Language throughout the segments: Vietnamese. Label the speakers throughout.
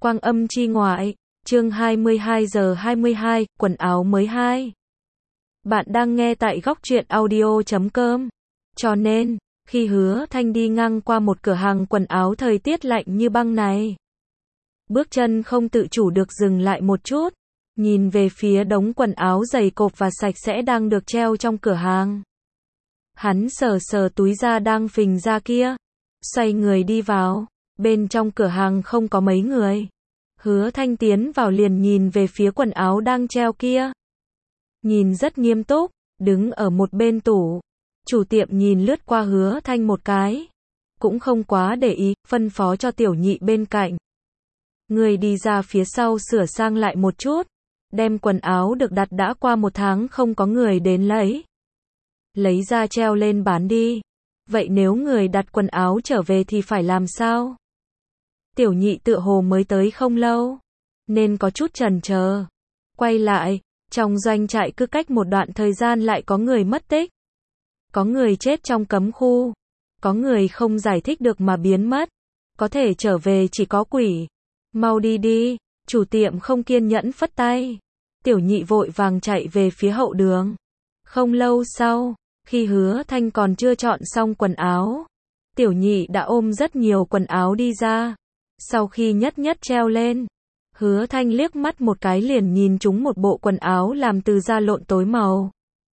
Speaker 1: Quang Âm chi ngoại, chương 22 giờ 22, quần áo mới 2. Bạn đang nghe tại góc truyện audio.com. Cho nên, khi Hứa Thanh đi ngang qua một cửa hàng quần áo thời tiết lạnh như băng này, bước chân không tự chủ được dừng lại một chút, nhìn về phía đống quần áo dày cộp và sạch sẽ đang được treo trong cửa hàng. Hắn sờ sờ túi da đang phình ra kia, xoay người đi vào. Bên trong cửa hàng không có mấy người. Hứa Thanh tiến vào liền nhìn về phía quần áo đang treo kia. Nhìn rất nghiêm túc, đứng ở một bên tủ. Chủ tiệm nhìn lướt qua Hứa Thanh một cái, cũng không quá để ý, phân phó cho tiểu nhị bên cạnh. Người đi ra phía sau sửa sang lại một chút, đem quần áo được đặt đã qua 1 tháng không có người đến lấy. Lấy ra treo lên bán đi. Vậy nếu người đặt quần áo trở về thì phải làm sao? Tiểu nhị tựa hồ mới tới không lâu, nên có chút chần chờ. Quay lại, trong doanh trại cứ cách một đoạn thời gian lại có người mất tích. Có người chết trong cấm khu. Có người không giải thích được mà biến mất. Có thể trở về chỉ có quỷ. Mau đi đi, chủ tiệm không kiên nhẫn phất tay. Tiểu nhị vội vàng chạy về phía hậu đường. Không lâu sau, khi Hứa Thanh còn chưa chọn xong quần áo, tiểu nhị đã ôm rất nhiều quần áo đi ra. Sau khi nhất nhất treo lên, Hứa Thanh liếc mắt một cái liền nhìn trúng một bộ quần áo làm từ da lộn tối màu.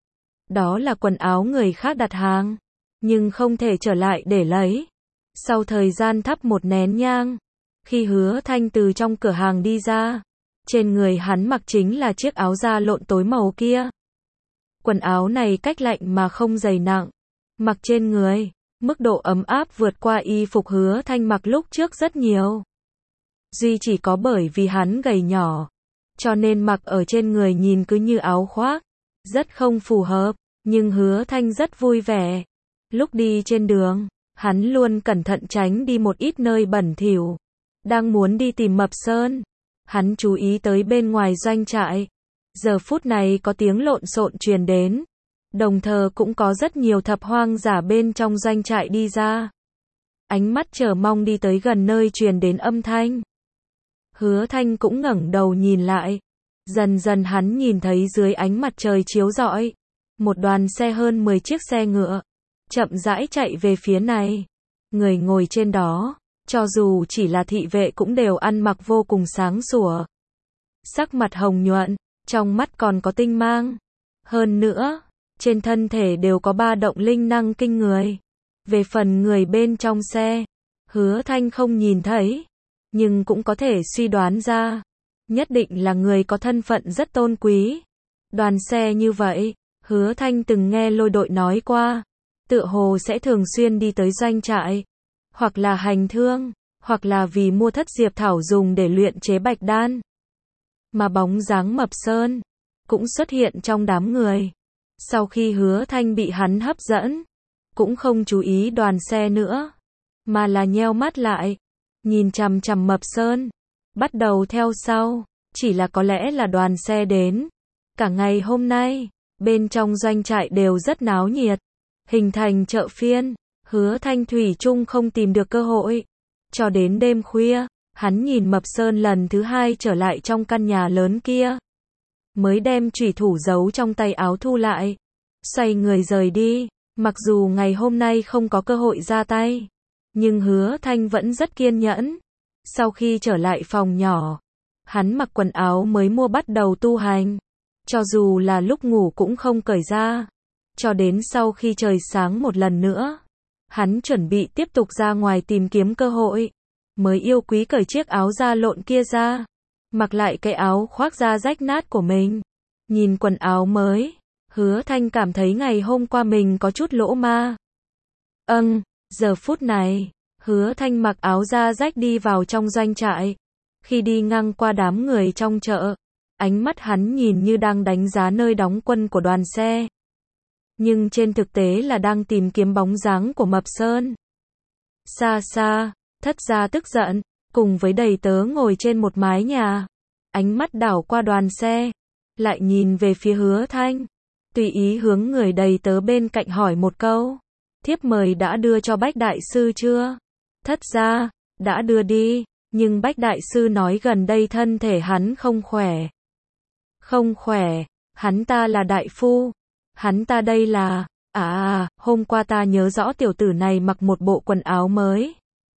Speaker 1: Đó là quần áo người khác đặt hàng, nhưng không thể trở lại để lấy. Sau thời gian thắp một nén nhang, khi Hứa Thanh từ trong cửa hàng đi ra, trên người hắn mặc chính là chiếc áo da lộn tối màu kia. Quần áo này cách lạnh mà không dày nặng, mặc trên người, mức độ ấm áp vượt qua y phục Hứa Thanh mặc lúc trước rất nhiều. Duy chỉ có bởi vì hắn gầy nhỏ, cho nên mặc ở trên người nhìn cứ như áo khoác, rất không phù hợp, nhưng Hứa Thanh rất vui vẻ. Lúc đi trên đường, hắn luôn cẩn thận tránh đi một ít nơi bẩn thỉu. Đang muốn đi tìm Mập Sơn, hắn chú ý tới bên ngoài doanh trại. Giờ phút này có tiếng lộn xộn truyền đến, đồng thời cũng có rất nhiều thập hoang giả bên trong doanh trại đi ra. Ánh mắt chờ mong đi tới gần nơi truyền đến âm thanh. Hứa Thanh cũng ngẩng đầu nhìn lại. Dần dần hắn nhìn thấy dưới ánh mặt trời chiếu rọi, một đoàn xe hơn 10 chiếc xe ngựa, chậm rãi chạy về phía này. Người ngồi trên đó, cho dù chỉ là thị vệ cũng đều ăn mặc vô cùng sáng sủa. Sắc mặt hồng nhuận, trong mắt còn có tinh mang. Hơn nữa, trên thân thể đều có 3 động linh năng kinh người. Về phần người bên trong xe, Hứa Thanh không nhìn thấy, nhưng cũng có thể suy đoán ra, nhất định là người có thân phận rất tôn quý. Đoàn xe như vậy, Hứa Thanh từng nghe Lôi đội nói qua, tựa hồ sẽ thường xuyên đi tới doanh trại, hoặc là hành thương, hoặc là vì mua thất diệp thảo dùng để luyện chế bạch đan. Mà bóng dáng Mập Sơn cũng xuất hiện trong đám người. Sau khi Hứa Thanh bị hắn hấp dẫn, cũng không chú ý đoàn xe nữa, mà là nheo mắt lại, nhìn chằm chằm Mập Sơn, bắt đầu theo sau. Chỉ là có lẽ là đoàn xe đến cả ngày hôm nay, bên trong doanh trại đều rất náo nhiệt, hình thành chợ phiên. Hứa Thanh thủy chung không tìm được cơ hội, cho đến đêm khuya, hắn nhìn Mập Sơn lần thứ 2 trở lại trong căn nhà lớn kia, mới đem chủy thủ giấu trong tay áo thu lại, xoay người rời đi. Mặc dù ngày hôm nay không có cơ hội ra tay, nhưng Hứa Thanh vẫn rất kiên nhẫn. Sau khi trở lại phòng nhỏ, hắn mặc quần áo mới mua bắt đầu tu hành, cho dù là lúc ngủ cũng không cởi ra, cho đến sau khi trời sáng một lần nữa, hắn chuẩn bị tiếp tục ra ngoài tìm kiếm cơ hội, mới yêu quý cởi chiếc áo da lộn kia ra, mặc lại cái áo khoác da rách nát của mình. Nhìn quần áo mới, Hứa Thanh cảm thấy ngày hôm qua mình có chút lỗ ma. Giờ phút này, Hứa Thanh mặc áo da rách đi vào trong doanh trại. Khi đi ngang qua đám người trong chợ, ánh mắt hắn nhìn như đang đánh giá nơi đóng quân của đoàn xe, nhưng trên thực tế là đang tìm kiếm bóng dáng của Mập Sơn. Xa xa, Thất gia tức giận, cùng với đầy tớ ngồi trên một mái nhà, ánh mắt đảo qua đoàn xe, lại nhìn về phía Hứa Thanh, tùy ý hướng người đầy tớ bên cạnh hỏi một câu: thiếp mời đã đưa cho Bách đại sư chưa? Thất gia, đã đưa đi. Nhưng Bách Đại Sư nói gần đây thân thể hắn không khỏe. Không khỏe, hắn ta là đại phu. Hắn ta đây là, hôm qua ta nhớ rõ tiểu tử này mặc một bộ quần áo mới.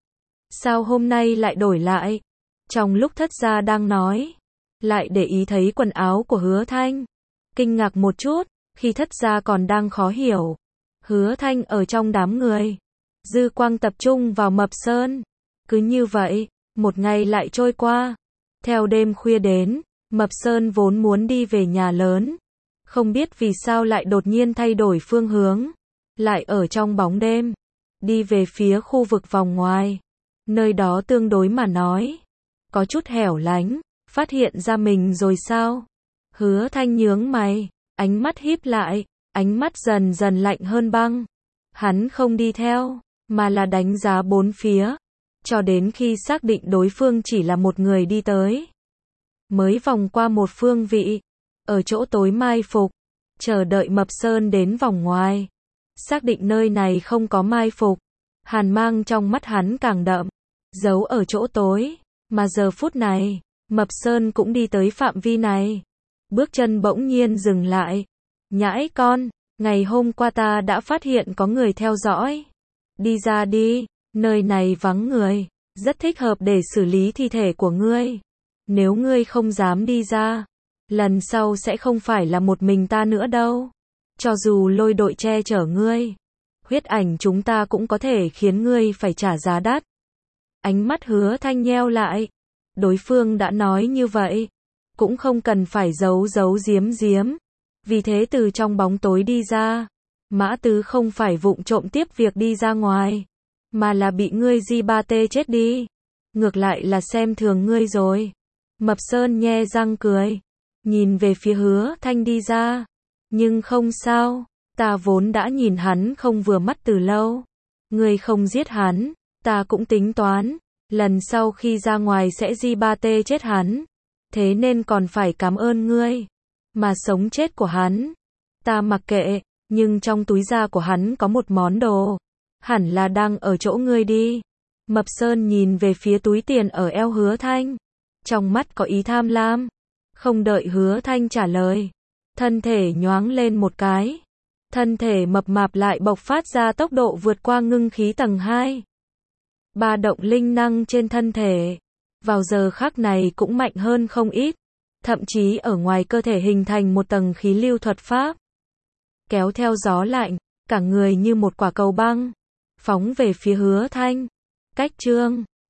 Speaker 1: Sao hôm nay lại đổi lại? Trong lúc Thất gia đang nói, lại để ý thấy quần áo của Hứa Thanh. Kinh ngạc một chút, khi Thất gia còn đang khó hiểu. Hứa Thanh ở trong đám người. Dư quang tập trung vào Mập Sơn. Cứ như vậy, một ngày lại trôi qua. Theo đêm khuya đến, Mập Sơn vốn muốn đi về nhà lớn. Không biết vì sao lại đột nhiên thay đổi phương hướng. Lại ở trong bóng đêm. Đi về phía khu vực vòng ngoài. Nơi đó tương đối mà nói. Có chút hẻo lánh. Phát hiện ra mình rồi sao? Hứa Thanh nhướng mày. Ánh mắt híp lại. Ánh mắt dần dần lạnh hơn băng. Hắn không đi theo. Mà là đánh giá bốn phía. Cho đến khi xác định đối phương chỉ là một người đi tới. Mới vòng qua một phương vị. Ở chỗ tối mai phục. Chờ đợi Mập Sơn đến vòng ngoài. Xác định nơi này không có mai phục. Hàn mang trong mắt hắn càng đậm. Giấu ở chỗ tối. Mà giờ phút này, Mập Sơn cũng đi tới phạm vi này. Bước chân bỗng nhiên dừng lại. Nhãi con, ngày hôm qua ta đã phát hiện có người theo dõi. Đi ra đi, nơi này vắng người. Rất thích hợp để xử lý thi thể của ngươi. Nếu ngươi không dám đi ra, lần sau sẽ không phải là một mình ta nữa đâu. Cho dù lôi đội che chở ngươi, huyết ảnh chúng ta cũng có thể khiến ngươi phải trả giá đắt. Ánh mắt Hứa Thanh nheo lại. Đối phương đã nói như vậy, cũng không cần phải giấu giếm. Vì thế từ trong bóng tối đi ra. Mã Tứ không phải vụng trộm tiếp việc đi ra ngoài, mà là bị ngươi Di Ba Tê chết đi. Ngược lại là xem thường ngươi rồi. Mập Sơn nhe răng cười. Nhìn về phía Hứa Thanh đi ra. Nhưng không sao, ta vốn đã nhìn hắn không vừa mắt từ lâu. Ngươi không giết hắn, ta cũng tính toán. Lần sau khi ra ngoài sẽ Di Ba Tê chết hắn. Thế nên còn phải cảm ơn ngươi. Mà sống chết của hắn, ta mặc kệ. Nhưng trong túi da của hắn có một món đồ. Hẳn là đang ở chỗ ngươi đi. Mập Sơn nhìn về phía túi tiền ở eo Hứa Thanh. Trong mắt có ý tham lam. Không đợi Hứa Thanh trả lời. Thân thể nhoáng lên một cái. Thân thể mập mạp lại bộc phát ra tốc độ vượt qua ngưng khí tầng 2. Ba động linh năng trên thân thể. Vào giờ khắc này cũng mạnh hơn không ít. Thậm chí ở ngoài cơ thể hình thành một tầng khí lưu thuật pháp. Kéo theo gió lạnh, cả người như một quả cầu băng. Phóng về phía Hứa Thanh. Cách chương